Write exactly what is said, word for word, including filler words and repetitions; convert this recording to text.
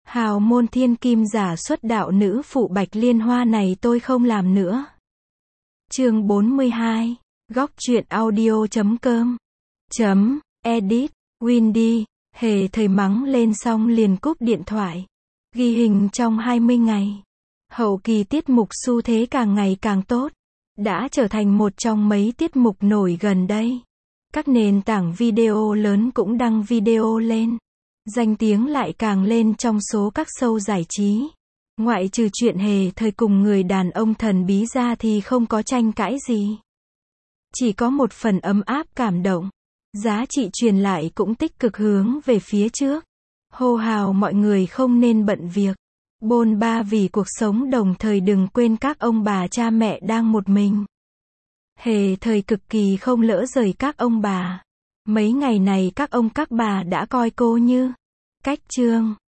Hào môn thiên kim giả xuất đạo nữ phụ Bạch Liên Hoa này tôi không làm nữa. Chương bốn mươi hai. Góc truyện audio chấm com. Chấm, edit, Windy, hề thầy mắng lên xong liền cúp điện thoại. Ghi hình trong hai mươi ngày. Hậu kỳ tiết mục xu thế càng ngày càng tốt. Đã trở thành một trong mấy tiết mục nổi gần đây. Các nền tảng video lớn cũng đăng video lên. Danh tiếng lại càng lên trong số các show giải trí. Ngoại trừ chuyện hề thời cùng người đàn ông thần bí ra thì không có tranh cãi gì. Chỉ có một phần ấm áp cảm động. Giá trị truyền lại cũng tích cực hướng về phía trước. Hô hào mọi người không nên bận việc. Bôn ba vì cuộc sống đồng thời đừng quên các ông bà cha mẹ đang một mình. Hề thời cực kỳ không lỡ rời các ông bà. Mấy ngày này các ông các bà đã coi cô như cách trương.